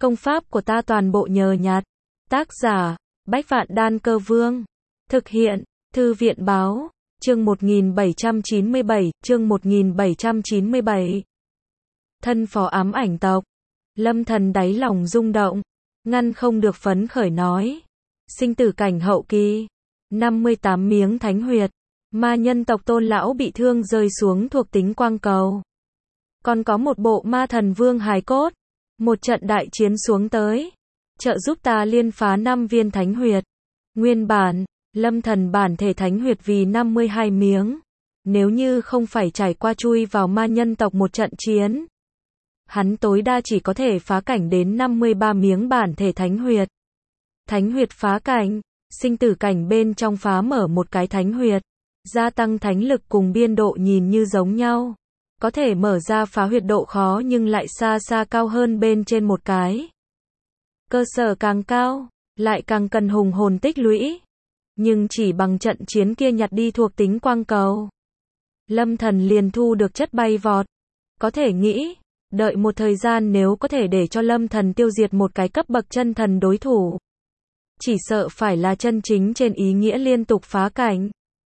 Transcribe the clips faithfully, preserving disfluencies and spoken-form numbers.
Công pháp của ta toàn bộ nhờ nhặt. Tác giả, Bách Vạn Đan Cơ Vương. Thực hiện, Thư viện Báo. Chương một nghìn bảy trăm chín mươi bảy, chương một nghìn bảy trăm chín mươi bảy. Thân phó ám ảnh tộc. Lâm Thần đáy lòng rung động, ngăn không được phấn khởi nói. Sinh tử cảnh hậu kỳ, năm mươi tám miếng thánh huyệt, ma nhân tộc Tôn lão bị thương rơi xuống thuộc tính quang cầu. Còn có một bộ ma thần vương hài cốt, một trận đại chiến xuống tới, trợ giúp ta liên phá năm viên thánh huyệt. Nguyên bản, Lâm Thần bản thể thánh huyệt vì năm mươi hai miếng, nếu như không phải trải qua chui vào ma nhân tộc một trận chiến, hắn tối đa chỉ có thể phá cảnh đến năm mươi ba miếng bản thể thánh huyệt. Thánh huyệt phá cảnh, sinh tử cảnh bên trong phá mở một cái thánh huyệt, gia tăng thánh lực cùng biên độ nhìn như giống nhau. Có thể mở ra phá huyệt độ khó nhưng lại xa xa cao hơn bên trên một cái. Cơ sở càng cao, lại càng cần hùng hồn tích lũy. Nhưng chỉ bằng trận chiến kia nhặt đi thuộc tính quang cầu, Lâm Thần liền thu được chất bay vọt. Có thể nghĩ, đợi một thời gian nếu có thể để cho Lâm Thần tiêu diệt một cái cấp bậc chân thần đối thủ, chỉ sợ phải là chân chính trên ý nghĩa liên tục phá cảnh.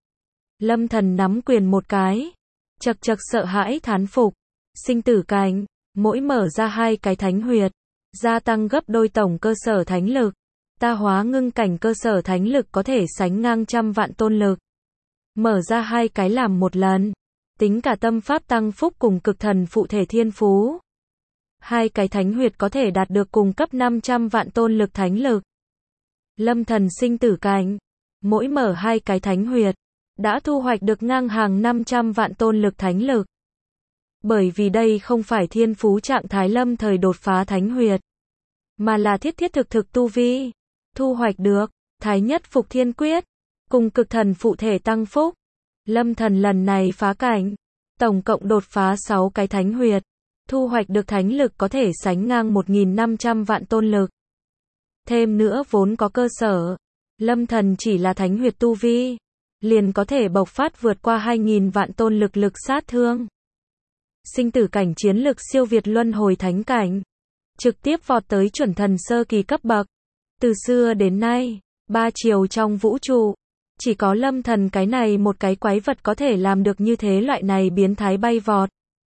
Lâm Thần nắm quyền một cái, chật chật sợ hãi thán phục. Sinh tử cảnh, mỗi mở ra hai cái thánh huyệt, gia tăng gấp đôi tổng cơ sở thánh lực. Ta hóa ngưng cảnh cơ sở thánh lực có thể sánh ngang trăm vạn tôn lực. Mở ra hai cái làm một lần, tính cả tâm pháp tăng phúc cùng cực thần phụ thể thiên phú, hai cái thánh huyệt có thể đạt được cùng cấp năm trăm vạn tôn lực thánh lực. Lâm Thần sinh tử cảnh, mỗi mở hai cái thánh huyệt, đã thu hoạch được ngang hàng năm trăm vạn tôn lực thánh lực. Bởi vì đây không phải thiên phú trạng thái lâm thời đột phá thánh huyệt, mà là thiết thiết thực thực tu vi. Thu hoạch được, Thái Nhất Phục Thiên Quyết, cùng cực thần phụ thể tăng phúc. Lâm Thần lần này phá cảnh, tổng cộng đột phá sáu cái thánh huyệt, thu hoạch được thánh lực có thể sánh ngang một nghìn năm trăm vạn tôn lực. Thêm nữa vốn có cơ sở, Lâm Thần chỉ là thánh huyệt tu vi, liền có thể bộc phát vượt qua hai nghìn vạn tôn lực lực sát thương. Sinh tử cảnh chiến lực siêu việt luân hồi thánh cảnh, trực tiếp vọt tới chuẩn thần sơ kỳ cấp bậc. Từ xưa đến nay, ba chiều trong vũ trụ, chỉ có Lâm Thần cái này một cái quái vật có thể làm được như thế, loại này biến thái bay vọt.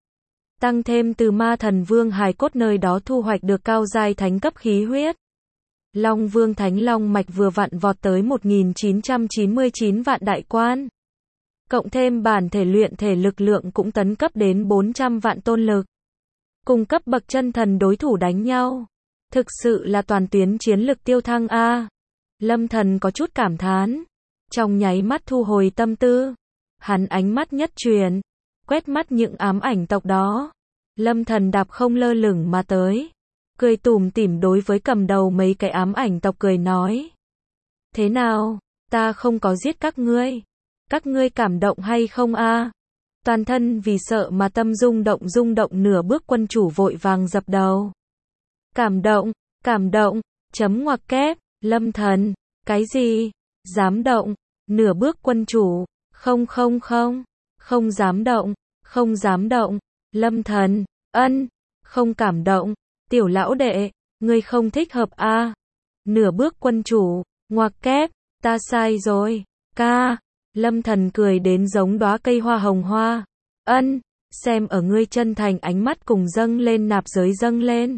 Tăng thêm từ ma thần vương hài cốt nơi đó thu hoạch được cao giai thánh cấp khí huyết. Long Vương Thánh Long Mạch vừa vặn vọt tới một nghìn chín trăm chín mươi chín vạn đại quan. Cộng thêm bản thể luyện thể lực lượng cũng tấn cấp đến bốn trăm vạn tôn lực. Cùng cấp bậc chân thần đối thủ đánh nhau, thực sự là toàn tuyến chiến lực tiêu thăng a. Lâm Thần có chút cảm thán, trong nháy mắt thu hồi tâm tư, hắn ánh mắt nhất truyền, quét mắt những ám ảnh tộc đó. Lâm Thần đạp không lơ lửng mà tới, cười tủm tỉm đối với cầm đầu mấy cái ám ảnh tộc cười nói: "Thế nào, ta không có giết các ngươi, các ngươi cảm động hay không a?" Toàn thân vì sợ mà tâm rung động rung động nửa bước quân chủ vội vàng dập đầu. Cảm động, cảm động, chấm ngoặc kép, Lâm Thần, cái gì? Dám động, nửa bước quân chủ, không không không, không dám động, không dám động, Lâm Thần, ân, không cảm động, tiểu lão đệ, ngươi không thích hợp a. À? Nửa bước quân chủ, ngoặc kép, ta sai rồi, ca. Lâm Thần cười đến giống đóa cây hoa hồng hoa, ân, xem ở ngươi chân thành ánh mắt cùng dâng lên nạp giới dâng lên.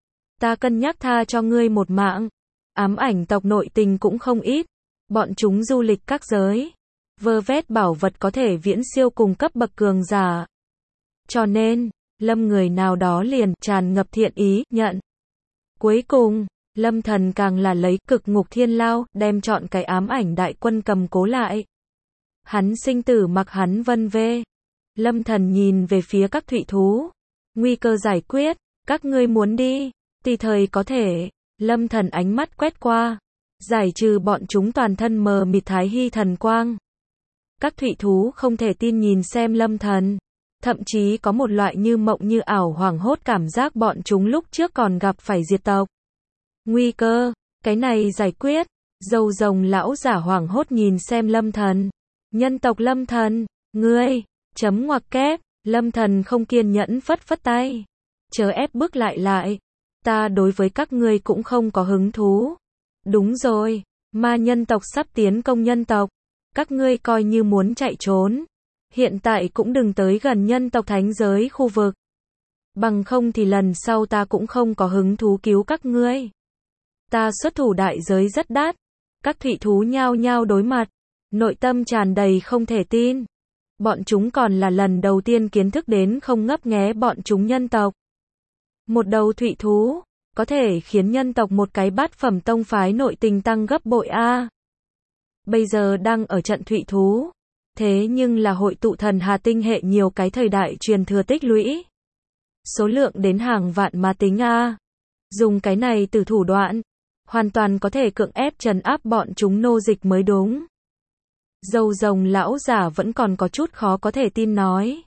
Ta cân nhắc tha cho ngươi một mạng. Ám ảnh tộc nội tình cũng không ít, bọn chúng du lịch các giới, vơ vét bảo vật có thể viễn siêu cùng cấp bậc cường giả. Cho nên, Lâm người nào đó liền tràn ngập thiện ý, nhận. Cuối cùng, Lâm Thần càng là lấy cực ngục thiên lao, đem chọn cái ám ảnh đại quân cầm cố lại. Hắn sinh tử mặc hắn vân vê. Lâm Thần nhìn về phía các thụy thú, nguy cơ giải quyết, các ngươi muốn đi, tùy thời có thể. Lâm Thần ánh mắt quét qua, giải trừ bọn chúng toàn thân mờ mịt thái hy thần quang. Các thụy thú không thể tin nhìn xem Lâm Thần, thậm chí có một loại như mộng như ảo hoảng hốt cảm giác bọn chúng lúc trước còn gặp phải diệt tộc. Nguy cơ, cái này giải quyết. Dâu rồng lão giả hoảng hốt nhìn xem Lâm Thần. Nhân tộc Lâm Thần, ngươi, chấm ngoặc kép, Lâm Thần không kiên nhẫn phất phất tay. Chớ ép bước lại lại. Ta đối với các ngươi cũng không có hứng thú. Đúng rồi, ma nhân tộc sắp tiến công nhân tộc. Các ngươi coi như muốn chạy trốn. Hiện tại cũng đừng tới gần nhân tộc thánh giới khu vực. Bằng không thì lần sau ta cũng không có hứng thú cứu các ngươi. Ta xuất thủ đại giới rất đắt. Các thủy thú nhao nhao đối mặt. Nội tâm tràn đầy không thể tin. Bọn chúng còn là lần đầu tiên kiến thức đến không ngấp nghé bọn chúng nhân tộc. Một đầu thủy thú, có thể khiến nhân tộc một cái bát phẩm tông phái nội tình tăng gấp bội a. Bây giờ đang ở trận thủy thú. Thế nhưng là hội tụ thần hà tinh hệ nhiều cái thời đại truyền thừa tích lũy. Số lượng đến hàng vạn mà tính a. Dùng cái này từ thủ đoạn, hoàn toàn có thể cưỡng ép trấn áp bọn chúng nô dịch mới đúng. Dâu rồng lão giả vẫn còn có chút khó có thể tin nói.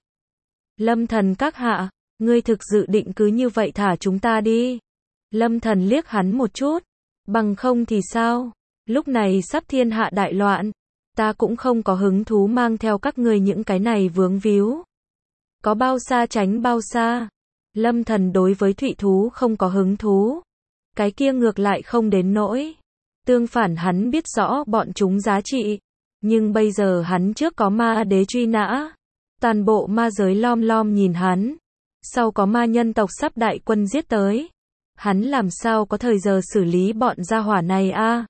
Lâm thần các hạ, ngươi thực dự định cứ như vậy thả chúng ta đi. Lâm thần liếc hắn một chút. Bằng không thì sao? Lúc này sắp thiên hạ đại loạn. Ta cũng không có hứng thú mang theo các ngươi những cái này vướng víu. Có bao xa tránh bao xa. Lâm thần đối với thủy thú không có hứng thú. Cái kia ngược lại không đến nỗi. Tương phản hắn biết rõ bọn chúng giá trị. Nhưng bây giờ hắn trước có ma đế truy nã. Toàn bộ ma giới lom lom nhìn hắn. Sau có ma nhân tộc sắp đại quân giết tới. Hắn làm sao có thời giờ xử lý bọn gia hỏa này a?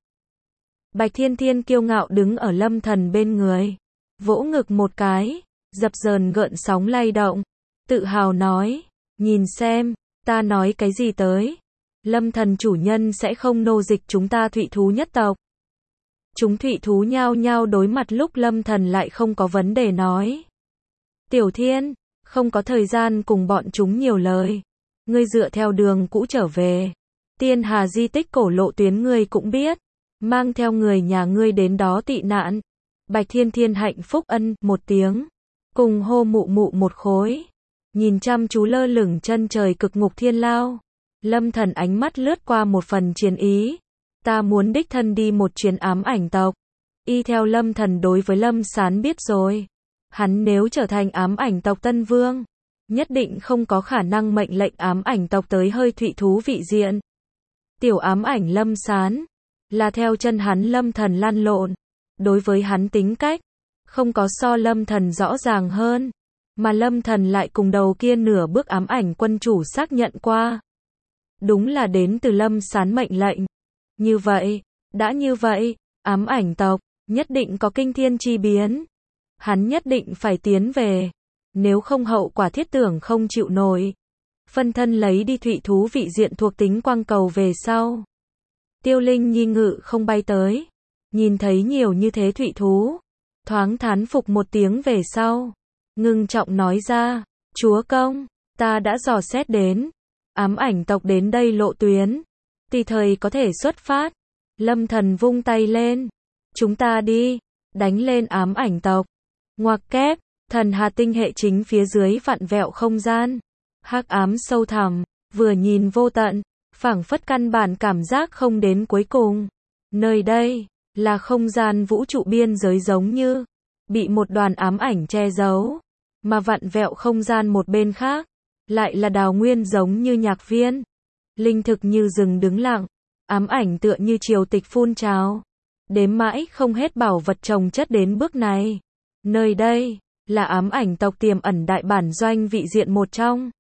Bạch Thiên Thiên kiêu ngạo đứng ở Lâm thần bên người. Vỗ ngực một cái. Dập dờn gợn sóng lay động. Tự hào nói. Nhìn xem, ta nói cái gì tới. Lâm thần chủ nhân sẽ không nô dịch chúng ta thủy thú nhất tộc. Chúng thủy thú nhao nhao đối mặt lúc Lâm thần lại không có vấn đề nói. Tiểu Thiên, không có thời gian cùng bọn chúng nhiều lời. Ngươi dựa theo đường cũ trở về. Tiên Hà di tích cổ lộ tuyến ngươi cũng biết. Mang theo người nhà ngươi đến đó tị nạn. Bạch Thiên Thiên hạnh phúc ân một tiếng. Cùng hô mụ mụ một khối. Nhìn chăm chú lơ lửng chân trời cực ngục thiên lao. Lâm thần ánh mắt lướt qua một phần chiến ý. Ta muốn đích thân đi một chuyến ám ảnh tộc. Y theo Lâm thần đối với Lâm Sán biết rồi. Hắn nếu trở thành ám ảnh tộc Tân Vương, nhất định không có khả năng mệnh lệnh ám ảnh tộc tới hơi thụy thú vị diện. Tiểu ám ảnh Lâm Sán, là theo chân hắn Lâm thần lăn lộn. Đối với hắn tính cách, không có so Lâm thần rõ ràng hơn. Mà Lâm thần lại cùng đầu kia nửa bước ám ảnh quân chủ xác nhận qua. Đúng là đến từ Lâm Sán mệnh lệnh. Như vậy, đã như vậy, ám ảnh tộc, nhất định có kinh thiên chi biến. Hắn nhất định phải tiến về. Nếu không hậu quả thiết tưởng không chịu nổi. Phân thân lấy đi thụy thú vị diện thuộc tính quang cầu về sau. Tiêu Linh Nhi ngự không bay tới. Nhìn thấy nhiều như thế thụy thú. Thoáng thán phục một tiếng về sau. Ngưng trọng nói ra. Chúa công, ta đã dò xét đến. Ám ảnh tộc đến đây lộ tuyến. Tùy thời có thể xuất phát. Lâm thần vung tay lên. Chúng ta đi. Đánh lên ám ảnh tộc. Ngoặc kép. Thần hà tinh hệ chính phía dưới vặn vẹo không gian. Hắc ám sâu thẳm. Vừa nhìn vô tận. Phảng phất căn bản cảm giác không đến cuối cùng. Nơi đây là không gian vũ trụ biên giới giống như bị một đoàn ám ảnh che giấu. Mà vặn vẹo không gian một bên khác lại là đào nguyên giống như nhạc viên. Linh thực như rừng đứng lặng. Ám ảnh tựa như triều tịch phun trào. Đếm mãi không hết bảo vật trồng chất đến bước này. Nơi đây là ám ảnh tộc tiềm ẩn đại bản doanh vị diện một trong.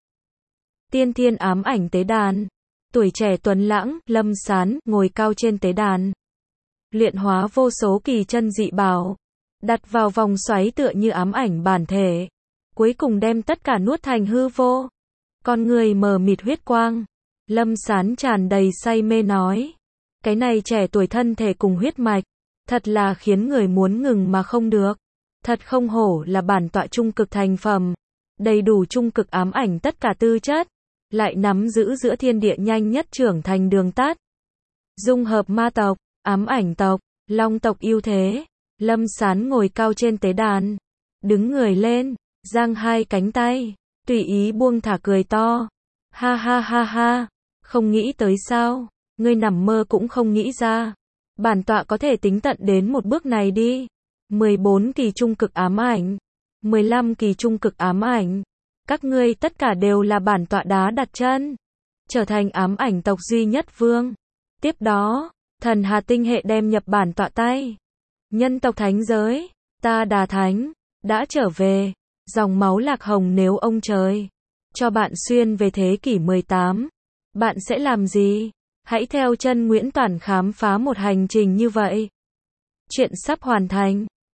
Tiên thiên ám ảnh tế đàn. Tuổi trẻ tuấn lãng, Lâm Sán, ngồi cao trên tế đàn. Luyện hóa vô số kỳ chân dị bảo. Đặt vào vòng xoáy tựa như ám ảnh bản thể. Cuối cùng đem tất cả nuốt thành hư vô. Con người mờ mịt huyết quang. Lâm Sán tràn đầy say mê nói. Cái này trẻ tuổi thân thể cùng huyết mạch. Thật là khiến người muốn ngừng mà không được. Thật không hổ là bản tọa trung cực thành phẩm. Đầy đủ trung cực ám ảnh tất cả tư chất. Lại nắm giữ giữa thiên địa nhanh nhất trưởng thành đường tắt. Dung hợp ma tộc, ám ảnh tộc, long tộc ưu thế. Lâm Sán ngồi cao trên tế đàn. Đứng người lên, giang hai cánh tay. Tùy ý buông thả cười to. Ha ha ha ha. Không nghĩ tới sao. Ngươi nằm mơ cũng không nghĩ ra. Bản tọa có thể tính tận đến một bước này đi. mười bốn kỳ trung cực ám ảnh. mười lăm kỳ trung cực ám ảnh. Các ngươi tất cả đều là bản tọa đá đặt chân. trở thành ám ảnh tộc duy nhất vương. Tiếp đó, thần Hà Tinh hệ đem nhập bản tọa tay. Nhân tộc thánh giới, ta Đà Thánh, đã trở về, dòng máu lạc hồng nếu ông trời cho bạn xuyên về thế kỷ mười tám, bạn sẽ làm gì? Hãy theo chân Nguyễn Toản khám phá một hành trình như vậy. Chuyện sắp hoàn thành.